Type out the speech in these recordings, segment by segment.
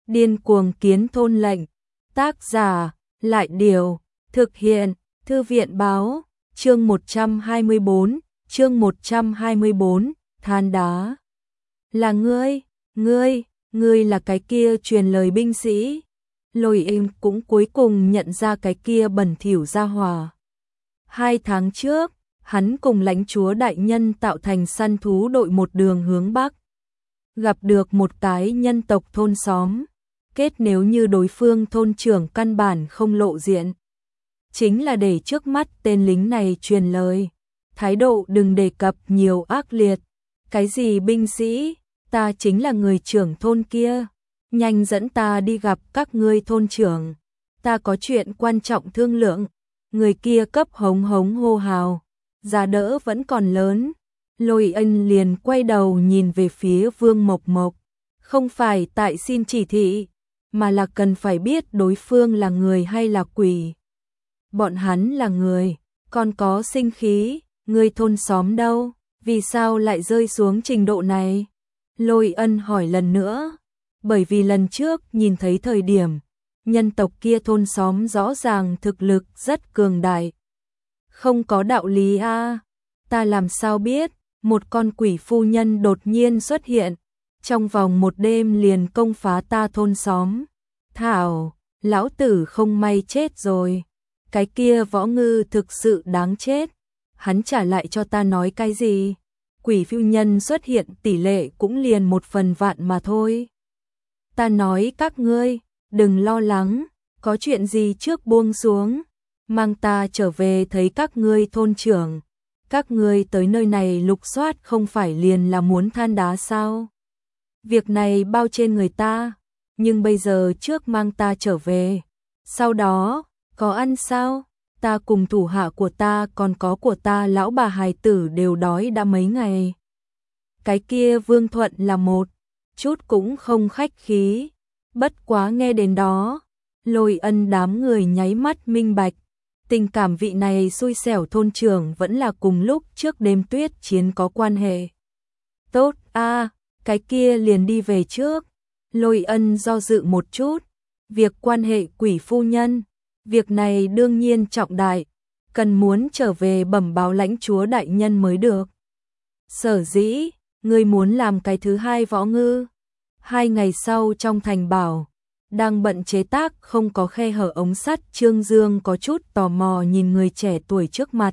Điên cuồng kiến thôn lệnh. Tác giả, Lại Điều. Thực hiện, Thư viện Báo. Chương 124, chương 124, than đá. Là ngươi là cái kia truyền lời binh sĩ. Lôi Êm cũng cuối cùng nhận ra cái kia bẩn thỉu gia hỏa. 2 tháng trước, hắn cùng lãnh chúa đại nhân tạo thành săn thú đội một đường hướng Bắc. Gặp được một cái nhân tộc thôn xóm. Kết nếu như đối phương thôn trưởng căn bản không lộ diện. Chính là để trước mắt tên lính này truyền lời. Thái độ đừng đề cập nhiều ác liệt. Cái gì binh sĩ, ta chính là người trưởng thôn kia. Nhanh dẫn ta đi gặp các ngươi thôn trưởng. Ta có chuyện quan trọng thương lượng. Người kia cấp hống hống hô hào. Giá đỡ vẫn còn lớn. Lôi Ân liền quay đầu nhìn về phía Vương Mộc Mộc. Không phải tại xin chỉ thị, mà là cần phải biết đối phương là người hay là quỷ. Bọn hắn là người, còn có sinh khí, người thôn xóm đâu, vì sao lại rơi xuống trình độ này? Lôi Ân hỏi lần nữa, bởi vì lần trước nhìn thấy thời điểm, nhân tộc kia thôn xóm rõ ràng thực lực rất cường đại. Không có đạo lý a, ta làm sao biết, một con quỷ phu nhân đột nhiên xuất hiện, trong vòng một đêm liền công phá ta thôn xóm. Thảo, lão tử không may chết rồi. Cái kia Võ Ngư thực sự đáng chết. Hắn trả lại cho ta nói cái gì? Quỷ phu nhân xuất hiện tỷ lệ cũng liền 1/1000 mà thôi. Ta nói các ngươi, đừng lo lắng, có chuyện gì trước buông xuống, mang ta trở về thấy các ngươi thôn trưởng. Các ngươi tới nơi này lục soát không phải liền là muốn than đá sao? Việc này bao trên người ta, nhưng bây giờ trước mang ta trở về. Sau đó, có ăn sao? Ta cùng thủ hạ của ta còn có của ta lão bà hài tử đều đói đã mấy ngày. Cái kia Vương Thuận là một chút cũng không khách khí. Bất quá nghe đến đó, Lôi Ân đám người nháy mắt minh bạch. Tình cảm vị này xui xẻo thôn trưởng vẫn là cùng lúc trước đêm tuyết chiến có quan hệ. Tốt a, cái kia liền đi về trước. Lôi Ân do dự một chút. Việc quan hệ quỷ phu nhân, việc này đương nhiên trọng đại, cần muốn trở về bẩm báo lãnh chúa đại nhân mới được. Sở dĩ, ngươi muốn làm cái thứ hai Võ Ngư. 2 ngày sau trong thành bảo, đang bận chế tác không có khe hở ống sắt, Trương Dương có chút tò mò nhìn người trẻ tuổi trước mặt.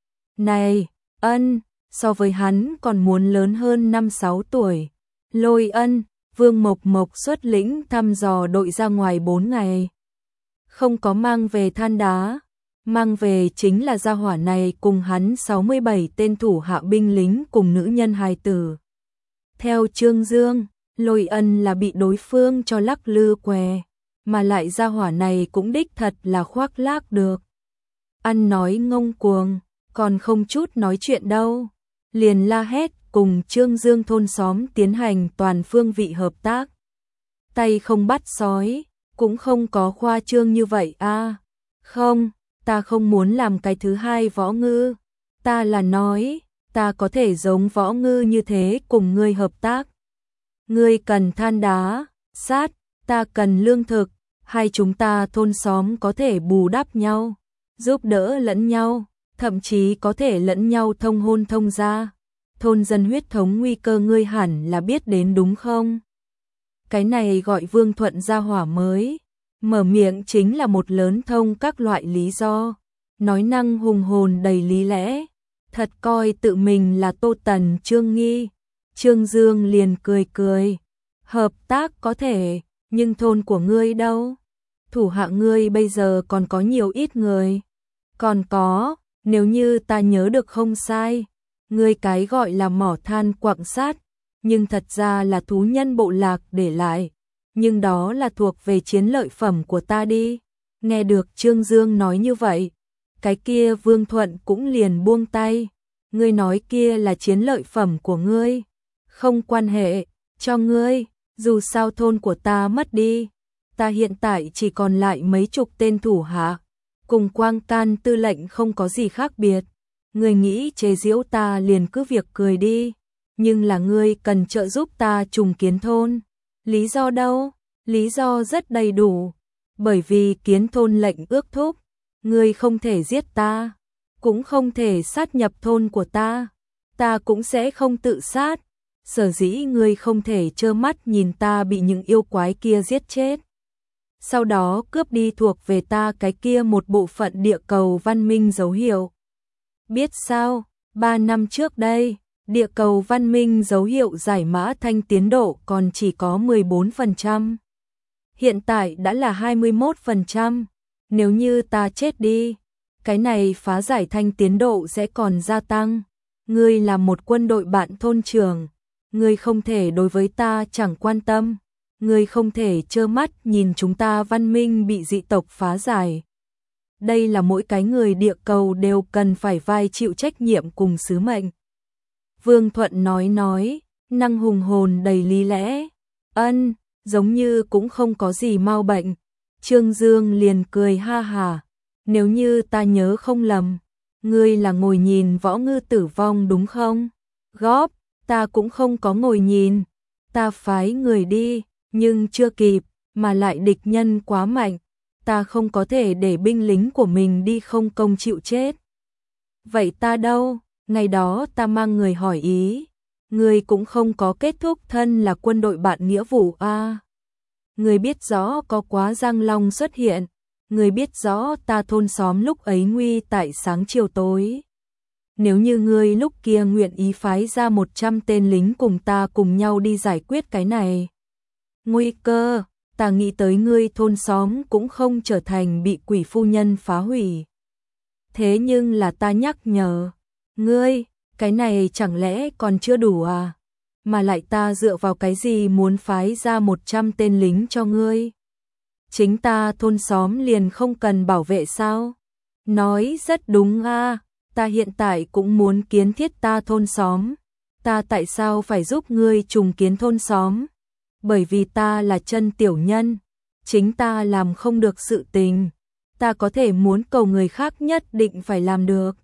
Này, Ân, so với hắn còn muốn lớn hơn 5-6 tuổi. Lôi Ân, Vương Mộc Mộc xuất lĩnh thăm dò đội ra ngoài 4 ngày. Không có mang về than đá, mang về chính là gia hỏa này cùng hắn 67 tên thủ hạ binh lính cùng nữ nhân hài tử. Theo Trương Dương, Lôi Ân là bị đối phương cho lắc lư què, mà lại gia hỏa này cũng đích thật là khoác lác được. Ăn nói ngông cuồng, còn không chút nói chuyện đâu, liền la hét cùng Trương Dương thôn xóm tiến hành toàn phương vị hợp tác. Tay không bắt sói, cũng không có khoa trương như vậy a. Không, ta không muốn làm cái thứ hai Võ Ngư. Ta là nói, ta có thể giống Võ Ngư như thế cùng ngươi hợp tác. Ngươi cần than đá, sắt, ta cần lương thực, hai chúng ta thôn xóm có thể bù đắp nhau, giúp đỡ lẫn nhau, thậm chí có thể lẫn nhau thông hôn thông gia. Thôn dân huyết thống nguy cơ ngươi hẳn là biết đến đúng không? Cái này gọi Vương Thuận gia hỏa mới, mở miệng chính là một lớn thông các loại lý do, nói năng hùng hồn đầy lý lẽ, thật coi tự mình là Tô Tần Trương Nghi. Trương Dương liền cười cười, hợp tác có thể, nhưng thôn của ngươi đâu? Thủ hạ ngươi bây giờ còn có nhiều ít người? Còn có, nếu như ta nhớ được không sai, ngươi cái gọi là mỏ than quặng sắt, nhưng thật ra là thú nhân bộ lạc để lại, nhưng đó là thuộc về chiến lợi phẩm của ta đi. Nghe được Trương Dương nói như vậy, cái kia Vương Thuận cũng liền buông tay. Ngươi nói kia là chiến lợi phẩm của ngươi, không quan hệ, cho ngươi, dù sao thôn của ta mất đi, ta hiện tại chỉ còn lại mấy chục tên thủ hạ, cùng Quang Can tư lệnh không có gì khác biệt. Ngươi nghĩ chế giễu ta liền cứ việc cười đi, nhưng là ngươi cần trợ giúp ta trùng kiến thôn. Lý do đâu? Lý do rất đầy đủ, bởi vì kiến thôn lệnh ước thúc, ngươi không thể giết ta, cũng không thể sát nhập thôn của ta cũng sẽ không tự sát, sở dĩ ngươi không thể trơ mắt nhìn ta bị những yêu quái kia giết chết. Sau đó cướp đi thuộc về ta cái kia một bộ phận địa cầu văn minh dấu hiệu. Biết sao, 3 năm trước đây, địa cầu văn minh dấu hiệu giải mã thanh tiến độ còn chỉ có 14%. Hiện tại đã là 21%. Nếu như ta chết đi, cái này phá giải thanh tiến độ sẽ còn gia tăng. Ngươi là một quân đội bạn thôn trưởng, ngươi không thể đối với ta chẳng quan tâm, ngươi không thể trơ mắt nhìn chúng ta văn minh bị dị tộc phá giải. Đây là mỗi cái người địa cầu đều cần phải vai chịu trách nhiệm cùng sứ mệnh. Vương Thuận nói, năng hùng hồn đầy lý lẽ. Ân, giống như cũng không có gì mau bệnh. Trương Dương liền cười ha hà. Nếu như ta nhớ không lầm, ngươi là ngồi nhìn võ ngư tử vong đúng không? Góp, ta cũng không có ngồi nhìn. Ta phái người đi, nhưng chưa kịp, mà lại địch nhân quá mạnh. Ta không có thể để binh lính của mình đi không công chịu chết. Vậy ta đâu? Ngày đó ta mang người hỏi ý. Ngươi cũng không có kết thúc thân là quân đội bạn nghĩa vụ a. Ngươi biết rõ có quá Giang Long xuất hiện. Ngươi biết rõ ta thôn xóm lúc ấy nguy tại sáng chiều tối. Nếu như ngươi lúc kia nguyện ý phái ra 100 tên lính cùng ta cùng nhau đi giải quyết cái này. Nguy cơ, ta nghĩ tới ngươi thôn xóm cũng không trở thành bị quỷ phu nhân phá hủy. Thế nhưng là ta nhắc nhở, ngươi, cái này chẳng lẽ còn chưa đủ à? Mà lại ta dựa vào cái gì muốn phái ra 100 tên lính cho ngươi? Chính ta thôn xóm liền không cần bảo vệ sao? Nói rất đúng a, ta hiện tại cũng muốn kiến thiết ta thôn xóm. Ta tại sao phải giúp ngươi trùng kiến thôn xóm? Bởi vì ta là chân tiểu nhân, chính ta làm không được sự tình, ta có thể muốn cầu người khác nhất định phải làm được.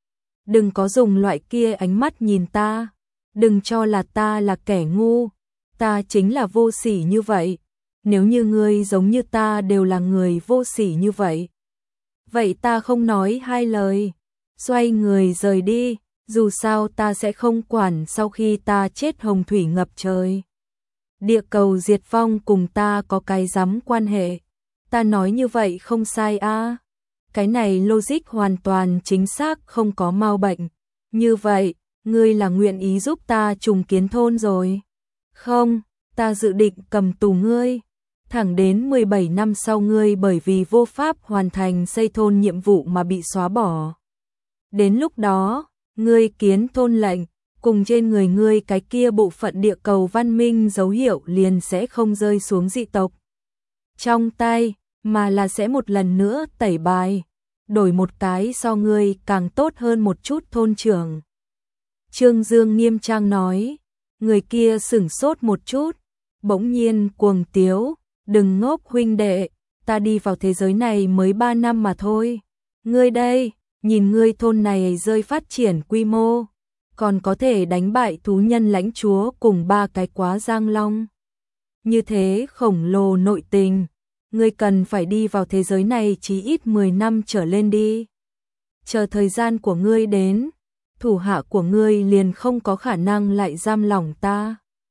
Đừng có dùng loại kia ánh mắt nhìn ta, đừng cho là ta là kẻ ngu, ta chính là vô sỉ như vậy. Nếu như ngươi giống như ta đều là người vô sỉ như vậy, vậy ta không nói hai lời, xoay người rời đi, dù sao ta sẽ không quản sau khi ta chết hồng thủy ngập trời. Địa cầu diệt vong cùng ta có cái rắm quan hệ. Ta nói như vậy không sai a. Cái này logic hoàn toàn chính xác không có mau bệnh. Như vậy, ngươi là nguyện ý giúp ta trùng kiến thôn rồi. Không, ta dự định cầm tù ngươi. Thẳng đến 17 năm sau ngươi bởi vì vô pháp hoàn thành xây thôn nhiệm vụ mà bị xóa bỏ. Đến lúc đó, ngươi kiến thôn lệnh, cùng trên người ngươi cái kia bộ phận địa cầu văn minh dấu hiệu liền sẽ không rơi xuống dị tộc trong tay, mà là sẽ một lần nữa tẩy bài, đổi một cái so ngươi càng tốt hơn một chút thôn trưởng. Trương Dương nghiêm trang nói, người kia sửng sốt một chút, bỗng nhiên cuồng tiếu, đừng ngốc huynh đệ, ta đi vào thế giới này mới 3 năm mà thôi. Ngươi đây, nhìn ngươi thôn này rơi phát triển quy mô, còn có thể đánh bại thú nhân lãnh chúa cùng 3 cái quá Giang Long. Như thế khổng lồ nội tình, ngươi cần phải đi vào thế giới này chí ít 10 năm trở lên đi. Chờ thời gian của ngươi đến, thủ hạ của ngươi liền không có khả năng lại giam lỏng ta.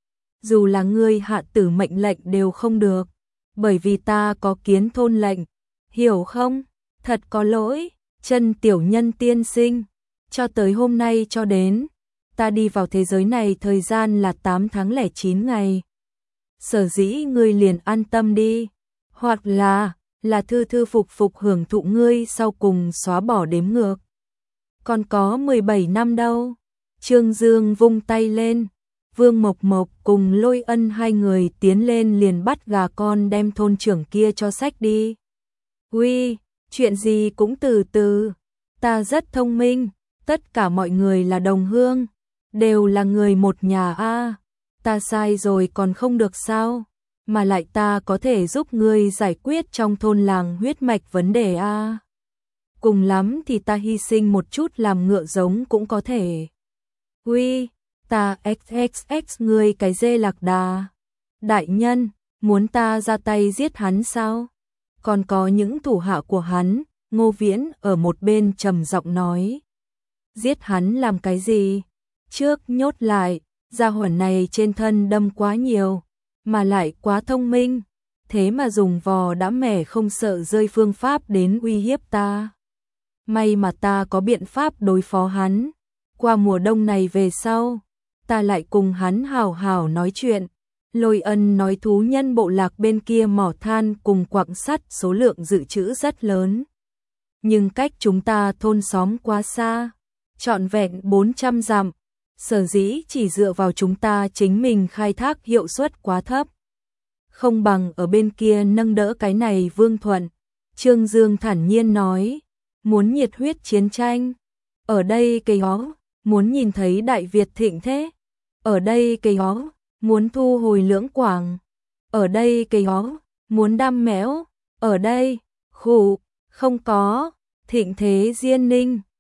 Dù là ngươi hạ tử mệnh lệnh đều không được, bởi vì ta có kiến thôn lệnh, hiểu không? Thật có lỗi, chân tiểu nhân tiên sinh, cho tới hôm nay cho đến, ta đi vào thế giới này thời gian là 8 tháng 09 ngày. Sở dĩ ngươi liền an tâm đi, hoặc là thư thư phục phục hưởng thụ ngươi sau cùng xóa bỏ đếm ngược. Còn có 17 năm đâu. Trương Dương vung tay lên, Vương Mộc Mộc cùng Lôi Ân hai người tiến lên liền bắt gà con đem thôn trưởng kia cho xách đi. Uy, chuyện gì cũng từ từ, ta rất thông minh, tất cả mọi người là đồng hương, đều là người một nhà a. Ta sai rồi còn không được sao, mà lại ta có thể giúp ngươi giải quyết trong thôn làng huyết mạch vấn đề a. Cùng lắm thì ta hy sinh một chút làm ngựa giống cũng có thể. Uy, ta xxx ngươi cái dê lạc đà. Đại nhân, muốn ta ra tay giết hắn sao? Còn có những thủ hạ của hắn, Ngô Viễn ở một bên trầm giọng nói. Giết hắn làm cái gì? Trước nhốt lại, gia hỏa này trên thân đâm quá nhiều, mà lại quá thông minh, thế mà dùng vò đã mẻ không sợ rơi phương pháp đến uy hiếp ta. May mà ta có biện pháp đối phó hắn, qua mùa đông này về sau, ta lại cùng hắn hào hào nói chuyện. Lôi Ân nói thú nhân bộ lạc bên kia mỏ than cùng quặng sắt số lượng dự trữ rất lớn. Nhưng cách chúng ta thôn xóm quá xa, trọn vẹn 400 dặm, sở dĩ chỉ dựa vào chúng ta chính mình khai thác hiệu suất quá thấp. Không bằng ở bên kia nâng đỡ cái này Vương Thuận. Trương Dương thản nhiên nói, muốn nhiệt huyết chiến tranh. Ở đây cây hó, muốn nhìn thấy Đại Việt thịnh thế. Ở đây cây hó, muốn thu hồi Lưỡng Quảng. Ở đây cây hó, muốn đam mẽo. Ở đây, khủ, không có, thịnh thế Diên Ninh.